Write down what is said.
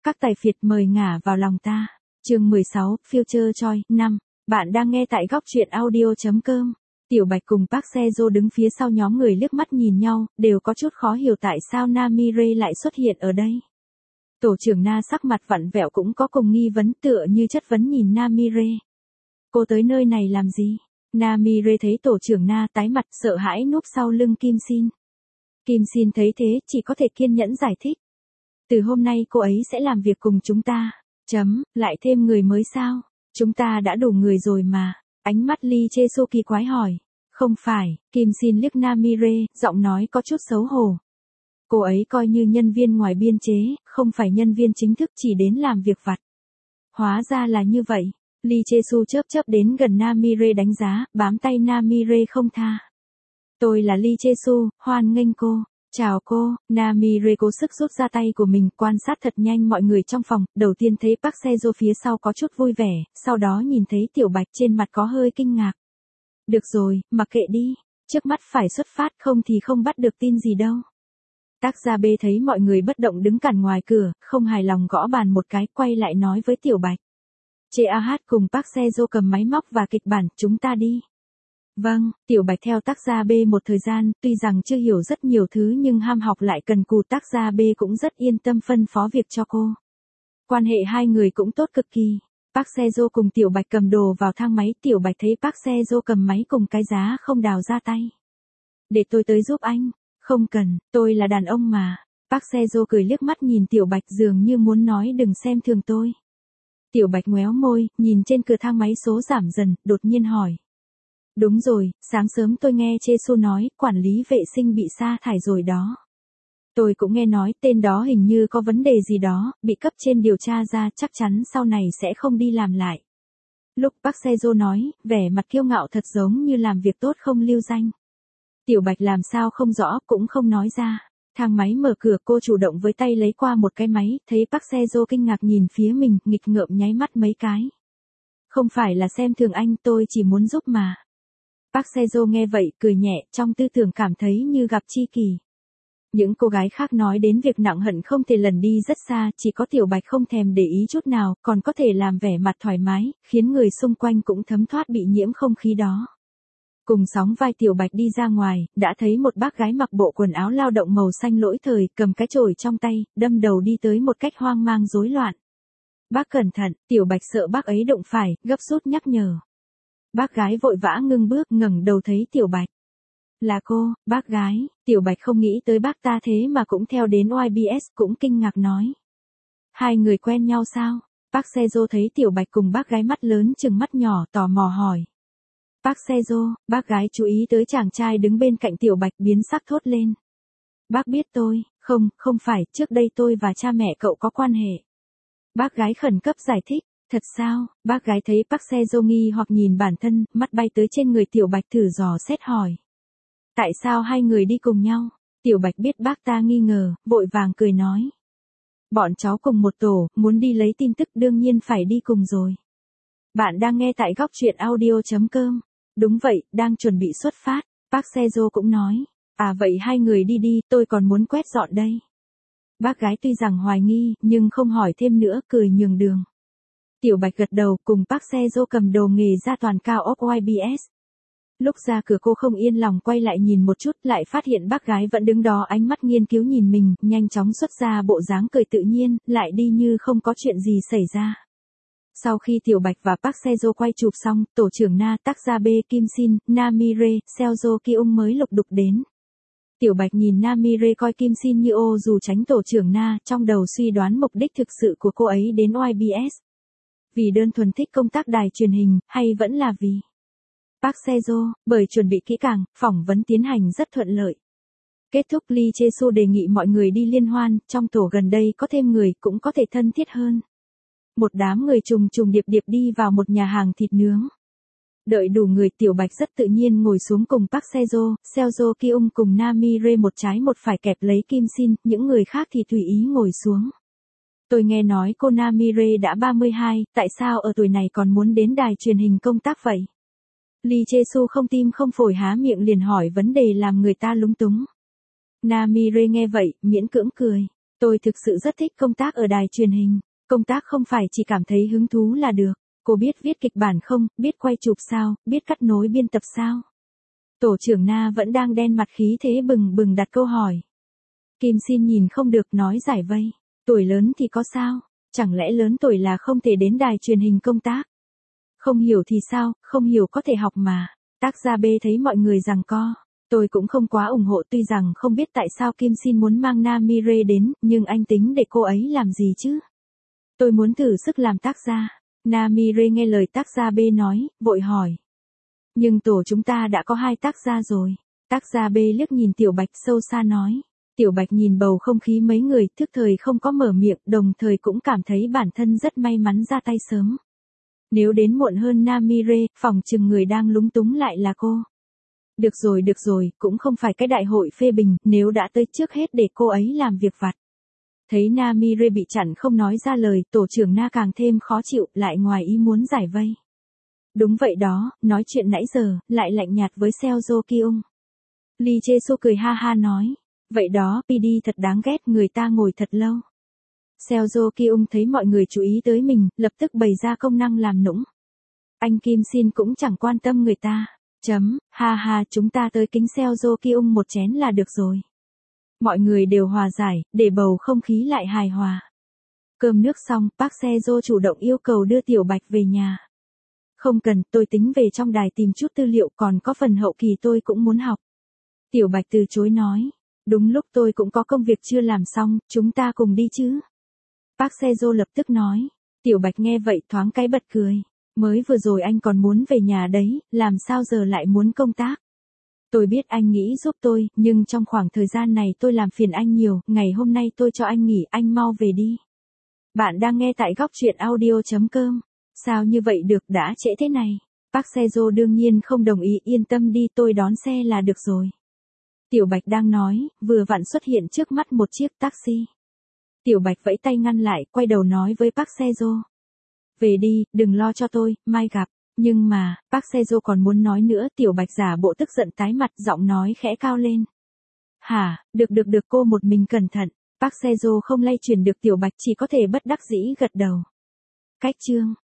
Các tài phiệt mời ngả vào lòng ta. Chương 16, Future Choice 5. Bạn đang nghe tại góc truyện audio.com. Tiểu Bạch cùng Park Seo-joon đứng phía sau nhóm người liếc mắt nhìn nhau, đều có chút khó hiểu tại sao Namire lại xuất hiện ở đây. Tổ trưởng Na sắc mặt vặn vẹo cũng có cùng nghi vấn, tựa như chất vấn nhìn Namire. Cô tới nơi này làm gì? Namire thấy tổ trưởng Na tái mặt sợ hãi núp sau lưng Kim Shin. Kim Shin thấy thế chỉ có thể kiên nhẫn giải thích. Từ hôm nay cô ấy sẽ làm việc cùng chúng ta. Lại thêm người mới sao? Chúng ta đã đủ người rồi mà. Ánh mắt Lee Chae-soo kỳ quái hỏi. Không phải, Kim Shin liếc Namire, giọng nói có chút xấu hổ. Cô ấy coi như nhân viên ngoài biên chế, không phải nhân viên chính thức chỉ đến làm việc vặt. Hóa ra là như vậy. Lee Chae-soo chớp đến gần Namire đánh giá, bám tay Namire không tha. Tôi là Lee Chae-soo, hoan nghênh cô. Chào cô. Namire cố sức rút ra tay của mình, quan sát thật nhanh mọi người trong phòng, đầu tiên thấy Park Seo-joon phía sau có chút vui vẻ, sau đó nhìn thấy Tiểu Bạch trên mặt có hơi kinh ngạc. Được rồi, mặc kệ đi, trước mắt phải xuất phát không thì không bắt được tin gì đâu. Tác gia B thấy mọi người bất động đứng cản ngoài cửa, không hài lòng gõ bàn một cái, quay lại nói với Tiểu Bạch. Chê A cùng Park Seo-joon cầm máy móc và kịch bản, chúng ta đi. Vâng, Tiểu Bạch theo tác gia B một thời gian, tuy rằng chưa hiểu rất nhiều thứ nhưng ham học lại cần cù, tác gia B cũng rất yên tâm phân phó việc cho cô. Quan hệ hai người cũng tốt cực kỳ. Park Seo-joon cùng Tiểu Bạch cầm đồ vào thang máy, Tiểu Bạch thấy Park Seo-joon cầm máy cùng cái giá không đào ra tay. Để tôi tới giúp anh. Không cần, tôi là đàn ông mà. Park Seo-joon cười liếc mắt nhìn Tiểu Bạch dường như muốn nói đừng xem thường tôi. Tiểu Bạch ngoéo môi, nhìn trên cửa thang máy số giảm dần, đột nhiên hỏi. Đúng rồi, sáng sớm tôi nghe Chae-soo nói, quản lý vệ sinh bị sa thải rồi đó. Tôi cũng nghe nói, tên đó hình như có vấn đề gì đó, bị cấp trên điều tra ra, chắc chắn sau này sẽ không đi làm lại. Lúc Park Seo-joon nói, vẻ mặt kiêu ngạo thật giống như làm việc tốt không lưu danh. Tiểu Bạch làm sao không rõ, cũng không nói ra. Thang máy mở cửa, cô chủ động với tay lấy qua một cái máy, thấy Park Seo-joon kinh ngạc nhìn phía mình, nghịch ngợm nháy mắt mấy cái. Không phải là xem thường anh, tôi chỉ muốn giúp mà. Park Seo-joon nghe vậy, cười nhẹ, trong tư tưởng cảm thấy như gặp tri kỷ. Những cô gái khác nói đến việc nặng hận không thể lần đi rất xa, chỉ có Tiểu Bạch không thèm để ý chút nào, còn có thể làm vẻ mặt thoải mái, khiến người xung quanh cũng thấm thoát bị nhiễm không khí đó. Cùng sóng vai Tiểu Bạch đi ra ngoài, đã thấy một bác gái mặc bộ quần áo lao động màu xanh lỗi thời, cầm cái chổi trong tay, đâm đầu đi tới một cách hoang mang rối loạn. Bác cẩn thận, Tiểu Bạch sợ bác ấy đụng phải, gấp rút nhắc nhở. Bác gái vội vã ngưng bước, ngẩng đầu thấy Tiểu Bạch. Là cô, bác gái. Tiểu Bạch không nghĩ tới bác ta thế mà cũng theo đến YBS, cũng kinh ngạc nói. Hai người quen nhau sao? Park Seo-joon thấy Tiểu Bạch cùng bác gái mắt lớn chừng mắt nhỏ, tò mò hỏi. Park Seo-joon, bác gái chú ý tới chàng trai đứng bên cạnh Tiểu Bạch biến sắc thốt lên. Bác biết tôi, không phải, trước đây tôi và cha mẹ cậu có quan hệ. Bác gái khẩn cấp giải thích. Thật sao? Bác gái thấy Park Seo-joon nghi hoặc nhìn bản thân, mắt bay tới trên người Tiểu Bạch thử dò xét hỏi. Tại sao hai người đi cùng nhau? Tiểu Bạch biết bác ta nghi ngờ, vội vàng cười nói. Bọn cháu cùng một tổ, muốn đi lấy tin tức đương nhiên phải đi cùng rồi. Bạn đang nghe tại góc truyện audio.com. Đúng vậy, đang chuẩn bị xuất phát. Park Seo-joon cũng nói. À vậy hai người đi đi, tôi còn muốn quét dọn đây. Bác gái tuy rằng hoài nghi, nhưng không hỏi thêm nữa, cười nhường đường. Tiểu Bạch gật đầu, cùng Park Seo-joon cầm đồ nghề ra toàn cao ốc YBS. Lúc ra cửa cô không yên lòng quay lại nhìn một chút, lại phát hiện bác gái vẫn đứng đó ánh mắt nghiên cứu nhìn mình, nhanh chóng xuất ra bộ dáng cười tự nhiên, lại đi như không có chuyện gì xảy ra. Sau khi Tiểu Bạch và Park Seo-joon quay chụp xong, tổ trưởng Na, tác gia B, Kim Shin, Namire, Seo-joon Kyung mới lục đục đến. Tiểu Bạch nhìn Namire coi Kim Shin như ô dù tránh tổ trưởng Na, trong đầu suy đoán mục đích thực sự của cô ấy đến YBS. Vì đơn thuần thích công tác đài truyền hình, hay vẫn là vì Park Seo-joon, bởi chuẩn bị kỹ càng, phỏng vấn tiến hành rất thuận lợi. Kết thúc, Lee Chae-soo đề nghị mọi người đi liên hoan, trong tổ gần đây có thêm người cũng có thể thân thiết hơn. Một đám người trùng điệp đi vào một nhà hàng thịt nướng. Đợi đủ người, Tiểu Bạch rất tự nhiên ngồi xuống cùng Park Seo-joon, Seo-joon Kyung cùng Namire một trái một phải kẹp lấy Kim Shin, những người khác thì tùy ý ngồi xuống. Tôi nghe nói cô Namire đã 32, tại sao ở tuổi này còn muốn đến đài truyền hình công tác vậy? Lee Chae-soo không tim không phổi há miệng liền hỏi vấn đề làm người ta lúng túng. Namire nghe vậy, miễn cưỡng cười. Tôi thực sự rất thích công tác ở đài truyền hình. Công tác không phải chỉ cảm thấy hứng thú là được. Cô biết viết kịch bản không, biết quay chụp sao, biết cắt nối biên tập sao? Tổ trưởng Na vẫn đang đen mặt khí thế bừng bừng đặt câu hỏi. Kim Sin nhìn không được nói giải vây. Tuổi lớn thì có sao? Chẳng lẽ lớn tuổi là không thể đến đài truyền hình công tác? Không hiểu thì sao, không hiểu có thể học mà. Tác gia B thấy mọi người giằng co. Tôi cũng không quá ủng hộ, tuy rằng không biết tại sao Kim Sin muốn mang Namire đến, nhưng anh tính để cô ấy làm gì chứ? Tôi muốn thử sức làm tác gia. Namire nghe lời tác gia B nói, vội hỏi. Nhưng tổ chúng ta đã có 2 tác gia rồi. Tác gia B liếc nhìn Tiểu Bạch sâu xa nói. Tiểu Bạch nhìn bầu không khí mấy người, thức thời không có mở miệng, đồng thời cũng cảm thấy bản thân rất may mắn ra tay sớm. Nếu đến muộn hơn Namire, phòng chừng người đang lúng túng lại là cô. Được rồi, cũng không phải cái đại hội phê bình, nếu đã tới trước hết để cô ấy làm việc vặt. Thấy Namire bị chặn không nói ra lời, tổ trưởng Na càng thêm khó chịu, lại ngoài ý muốn giải vây. Đúng vậy đó, nói chuyện nãy giờ, lại lạnh nhạt với Seojo Kyung. Lee Jae-soo cười ha ha nói. Vậy đó, PD thật đáng ghét, người ta ngồi thật lâu. Seojo Kyung thấy mọi người chú ý tới mình, lập tức bày ra công năng làm nũng. Anh Kim Sin cũng chẳng quan tâm người ta. Ha ha, chúng ta tới kính Seojo Kyung một chén là được rồi. Mọi người đều hòa giải, để bầu không khí lại hài hòa. Cơm nước xong, Park Seo chủ động yêu cầu đưa Tiểu Bạch về nhà. Không cần, tôi tính về trong đài tìm chút tư liệu, còn có phần hậu kỳ tôi cũng muốn học. Tiểu Bạch từ chối nói. Đúng lúc tôi cũng có công việc chưa làm xong, chúng ta cùng đi chứ. Park Seo lập tức nói. Tiểu Bạch nghe vậy thoáng cái bật cười. Mới vừa rồi anh còn muốn về nhà đấy, làm sao giờ lại muốn công tác? Tôi biết anh nghĩ giúp tôi, nhưng trong khoảng thời gian này tôi làm phiền anh nhiều, ngày hôm nay tôi cho anh nghỉ, anh mau về đi. Bạn đang nghe tại góc truyện audio.com. Sao như vậy được, đã trễ thế này? Park Seo đương nhiên không đồng ý, yên tâm đi, tôi đón xe là được rồi. Tiểu Bạch đang nói, vừa vặn xuất hiện trước mắt một chiếc taxi. Tiểu Bạch vẫy tay ngăn lại, quay đầu nói với Park Seo. Về đi, đừng lo cho tôi, mai gặp. Nhưng mà, Park Seo còn muốn nói nữa, Tiểu Bạch giả bộ tức giận tái mặt, giọng nói khẽ cao lên. Hả, được cô một mình cẩn thận. Park Seo không lay chuyển được Tiểu Bạch, chỉ có thể bất đắc dĩ gật đầu. Cách chương